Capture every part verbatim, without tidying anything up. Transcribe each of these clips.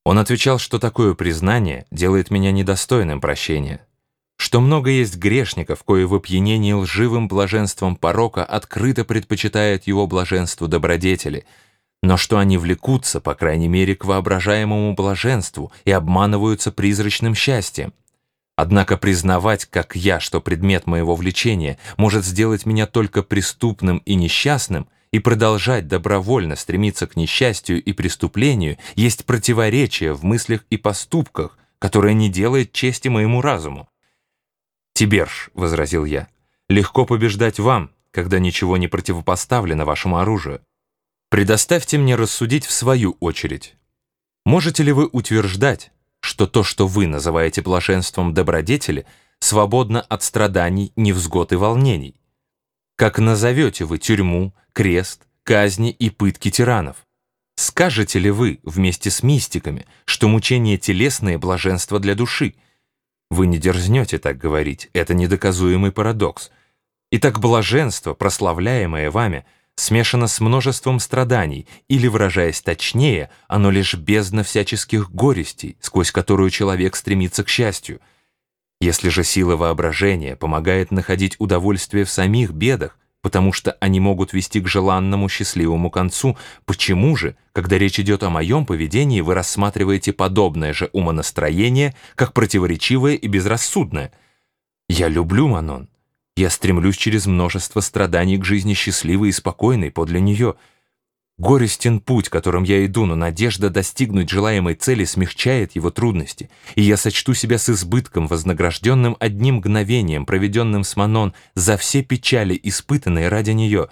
Он отвечал, что такое признание делает меня недостойным прощения, что много есть грешников, кои в опьянении лживым блаженством порока открыто предпочитают его блаженству добродетели, но что они влекутся, по крайней мере, к воображаемому блаженству и обманываются призрачным счастьем. Однако признавать, как я, что предмет моего влечения может сделать меня только преступным и несчастным, и продолжать добровольно стремиться к несчастью и преступлению, есть противоречие в мыслях и поступках, которое не делает чести моему разуму. «Тиберж», — возразил я, — «легко побеждать вам, когда ничего не противопоставлено вашему оружию. Предоставьте мне рассудить в свою очередь. Можете ли вы утверждать, что то, что вы называете блаженством добродетели, свободно от страданий, невзгод и волнений? Как назовете вы тюрьму, крест, казни и пытки тиранов? Скажете ли вы вместе с мистиками, что мучение телесное блаженство для души? Вы не дерзнете так говорить, это недоказуемый парадокс. Итак, блаженство, прославляемое вами, смешано с множеством страданий, или, выражаясь точнее, оно лишь бездна всяческих горестей, сквозь которую человек стремится к счастью. Если же сила воображения помогает находить удовольствие в самих бедах, потому что они могут вести к желанному счастливому концу, почему же, когда речь идет о моем поведении, вы рассматриваете подобное же умонастроение как противоречивое и безрассудное? Я люблю Манон. Я стремлюсь через множество страданий к жизни счастливой и спокойной подле нее. Горестен путь, которым я иду, но надежда достигнуть желаемой цели смягчает его трудности, и я сочту себя с избытком вознагражденным одним мгновением, проведенным с Манон, за все печали, испытанные ради нее.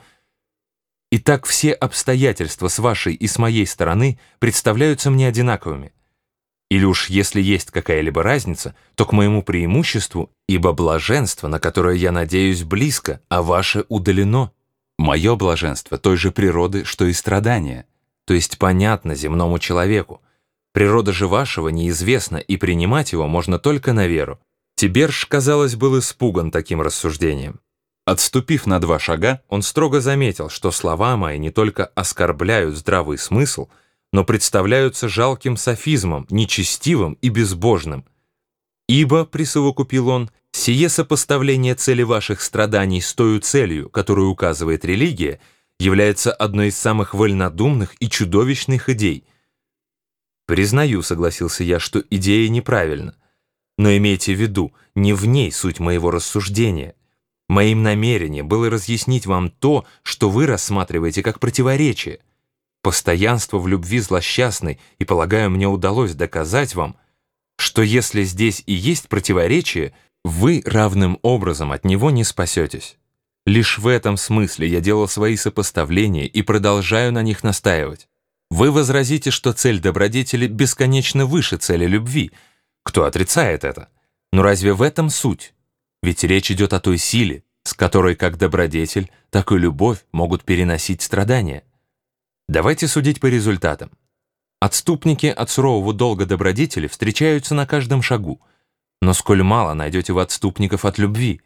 Итак, все обстоятельства с вашей и с моей стороны представляются мне одинаковыми. Или уж если есть какая-либо разница, то к моему преимуществу, ибо блаженство, на которое я надеюсь, близко, а ваше удалено. Мое блаженство той же природы, что и страдания, то есть понятно земному человеку. Природа же вашего неизвестна, и принимать его можно только на веру. Тиберж, казалось, был испуган таким рассуждением. Отступив на два шага, он строго заметил, что слова мои не только оскорбляют здравый смысл, но представляются жалким софизмом, нечестивым и безбожным. «Ибо», — присовокупил он, — «сие сопоставление цели ваших страданий с той целью, которую указывает религия, является одной из самых вольнодумных и чудовищных идей». «Признаю», — согласился я, — «что идея неправильна. Но имейте в виду, не в ней суть моего рассуждения. Моим намерением было разъяснить вам то, что вы рассматриваете как противоречие. Постоянство в любви злосчастной, и, полагаю, мне удалось доказать вам, что если здесь и есть противоречие, вы равным образом от него не спасетесь. Лишь в этом смысле я делал свои сопоставления и продолжаю на них настаивать. Вы возразите, что цель добродетели бесконечно выше цели любви. Кто отрицает это? Но разве в этом суть? Ведь речь идет о той силе, с которой как добродетель, так и любовь могут переносить страдания. Давайте судить по результатам. Отступники от сурового долга добродетели встречаются на каждом шагу, но сколь мало найдете вы отступников от любви.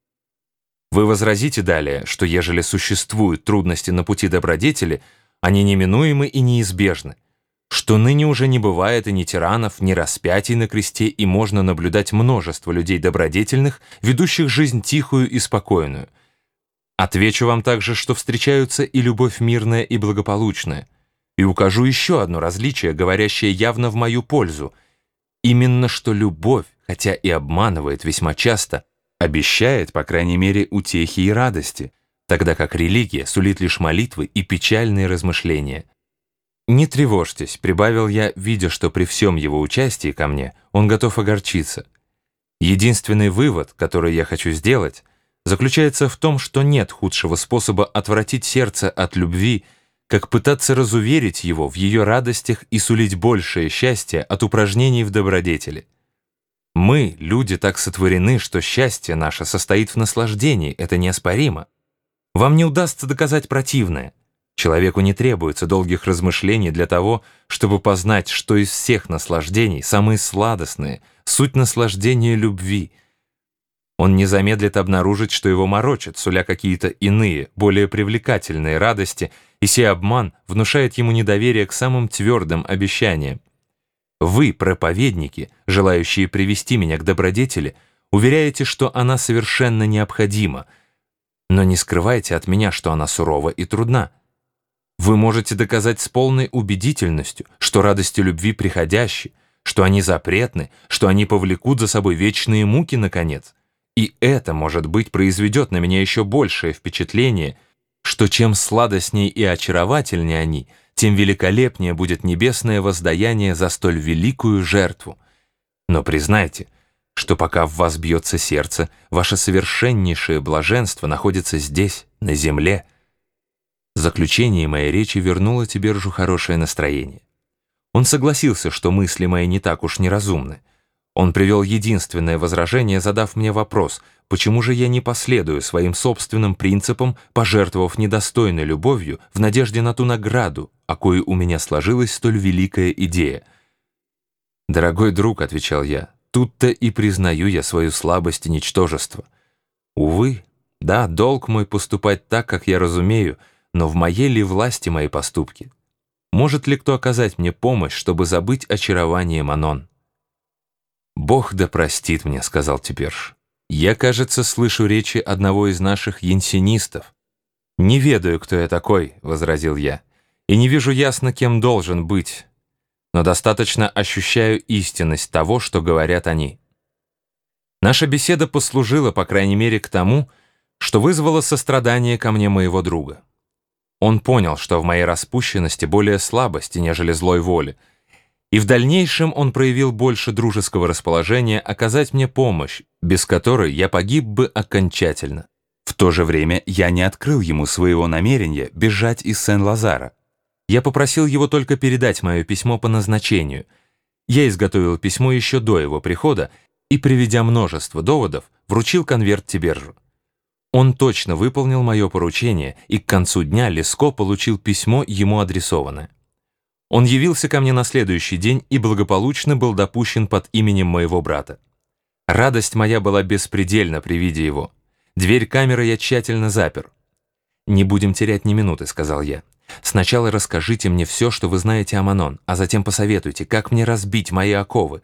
Вы возразите далее, что ежели существуют трудности на пути добродетели, они неминуемы и неизбежны, что ныне уже не бывает и ни тиранов, ни распятий на кресте, и можно наблюдать множество людей добродетельных, ведущих жизнь тихую и спокойную. Отвечу вам также, что встречаются и любовь мирная и благополучная, и укажу еще одно различие, говорящее явно в мою пользу. Именно что любовь, хотя и обманывает весьма часто, обещает, по крайней мере, утехи и радости, тогда как религия сулит лишь молитвы и печальные размышления. «Не тревожьтесь», — прибавил я, видя, что при всем его участии ко мне он готов огорчиться. «Единственный вывод, который я хочу сделать, заключается в том, что нет худшего способа отвратить сердце от любви, как пытаться разуверить его в ее радостях и сулить большее счастье от упражнений в добродетели. Мы, люди, так сотворены, что счастье наше состоит в наслаждении, это неоспоримо. Вам не удастся доказать противное. Человеку не требуется долгих размышлений для того, чтобы познать, что из всех наслаждений самые сладостные — суть наслаждения любви. Он не замедлит обнаружить, что его морочат, суля какие-то иные, более привлекательные радости, и сей обман внушает ему недоверие к самым твердым обещаниям. Вы, проповедники, желающие привести меня к добродетели, уверяете, что она совершенно необходима, но не скрывайте от меня, что она сурова и трудна. Вы можете доказать с полной убедительностью, что радости любви приходящие, что они запретны, что они повлекут за собой вечные муки, наконец. И это, может быть, произведет на меня еще большее впечатление, что чем сладостнее и очаровательнее они, тем великолепнее будет небесное воздаяние за столь великую жертву. Но признайте, что пока в вас бьется сердце, ваше совершеннейшее блаженство находится здесь, на земле. Заключение моей речи вернуло Тибержу хорошее настроение. Он согласился, что мысли мои не так уж неразумны. Он привел единственное возражение, задав мне вопрос, почему же я не последую своим собственным принципам, пожертвовав недостойной любовью в надежде на ту награду, о коей у меня сложилась столь великая идея. «Дорогой друг», — отвечал я, — «тут-то и признаю я свою слабость и ничтожество. Увы, да, долг мой поступать так, как я разумею, но в моей ли власти мои поступки? Может ли кто оказать мне помощь, чтобы забыть очарование Манон?» «Бог да простит мне», — сказал Тиберж. «Я, кажется, слышу речи одного из наших янсенистов». «Не ведаю, кто я такой», — возразил я, «и не вижу ясно, кем должен быть, но достаточно ощущаю истинность того, что говорят они». Наша беседа послужила, по крайней мере, к тому, что вызвало сострадание ко мне моего друга. Он понял, что в моей распущенности более слабости, нежели злой воли, и в дальнейшем он проявил больше дружеского расположения оказать мне помощь, без которой я погиб бы окончательно. В то же время я не открыл ему своего намерения бежать из Сен-Лазара. Я попросил его только передать мое письмо по назначению. Я изготовил письмо еще до его прихода и, приведя множество доводов, вручил конверт Тибержу. Он точно выполнил мое поручение, и к концу дня Леско получил письмо, ему адресованное. Он явился ко мне на следующий день и благополучно был допущен под именем моего брата. Радость моя была беспредельна при виде его. Дверь камеры я тщательно запер. «Не будем терять ни минуты», — сказал я. «Сначала расскажите мне все, что вы знаете о Манон, а затем посоветуйте, как мне разбить мои оковы».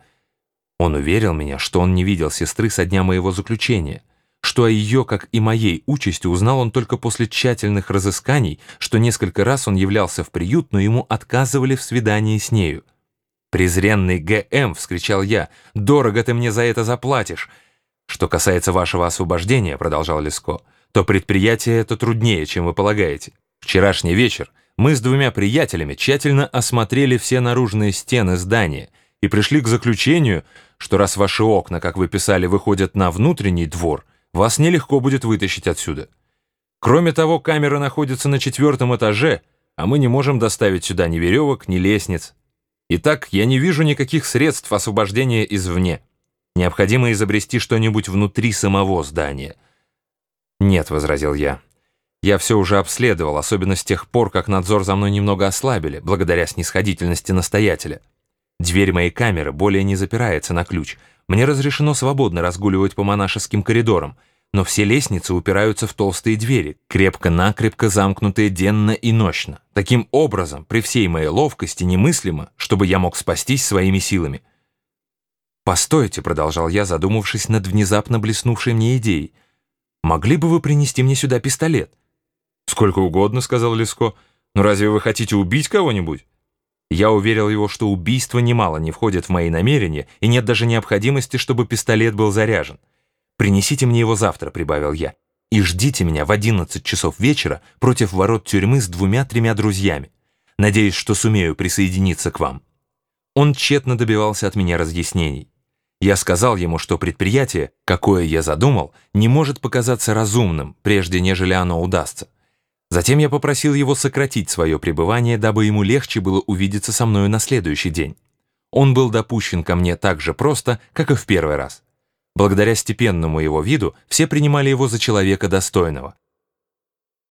Он уверил меня, что он не видел сестры со дня моего заключения, что о ее, как и моей, участи узнал он только после тщательных разысканий, что несколько раз он являлся в приют, но ему отказывали в свидании с нею. «Презренный Г М!» — вскричал я. «Дорого ты мне за это заплатишь!» «Что касается вашего освобождения, — продолжал Леско, — то предприятие это труднее, чем вы полагаете. Вчерашний вечер мы с двумя приятелями тщательно осмотрели все наружные стены здания и пришли к заключению, что раз ваши окна, как вы писали, выходят на внутренний двор, вас нелегко будет вытащить отсюда. Кроме того, камера находится на четвертом этаже, а мы не можем доставить сюда ни веревок, ни лестниц. Итак, я не вижу никаких средств освобождения извне. Необходимо изобрести что-нибудь внутри самого здания». «Нет», — возразил я, — «я все уже обследовал, особенно с тех пор, как надзор за мной немного ослабили, благодаря снисходительности настоятеля. Дверь моей камеры более не запирается на ключ. Мне разрешено свободно разгуливать по монашеским коридорам, но все лестницы упираются в толстые двери, крепко-накрепко замкнутые денно и нощно. Таким образом, при всей моей ловкости немыслимо, чтобы я мог спастись своими силами». «Постойте», — продолжал я, задумавшись над внезапно блеснувшей мне идеей, «могли бы вы принести мне сюда пистолет?» «Сколько угодно», — сказал Леско, — «но разве вы хотите убить кого-нибудь?» Я уверил его, что убийство немало не входит в мои намерения, и нет даже необходимости, чтобы пистолет был заряжен. «Принесите мне его завтра», — прибавил я, «и ждите меня в одиннадцать часов вечера против ворот тюрьмы с двумя-тремя друзьями. Надеюсь, что сумею присоединиться к вам». Он тщетно добивался от меня разъяснений. Я сказал ему, что предприятие, какое я задумал, не может показаться разумным, прежде нежели оно удастся. Затем я попросил его сократить свое пребывание, дабы ему легче было увидеться со мною на следующий день. Он был допущен ко мне так же просто, как и в первый раз. Благодаря степенному его виду все принимали его за человека достойного.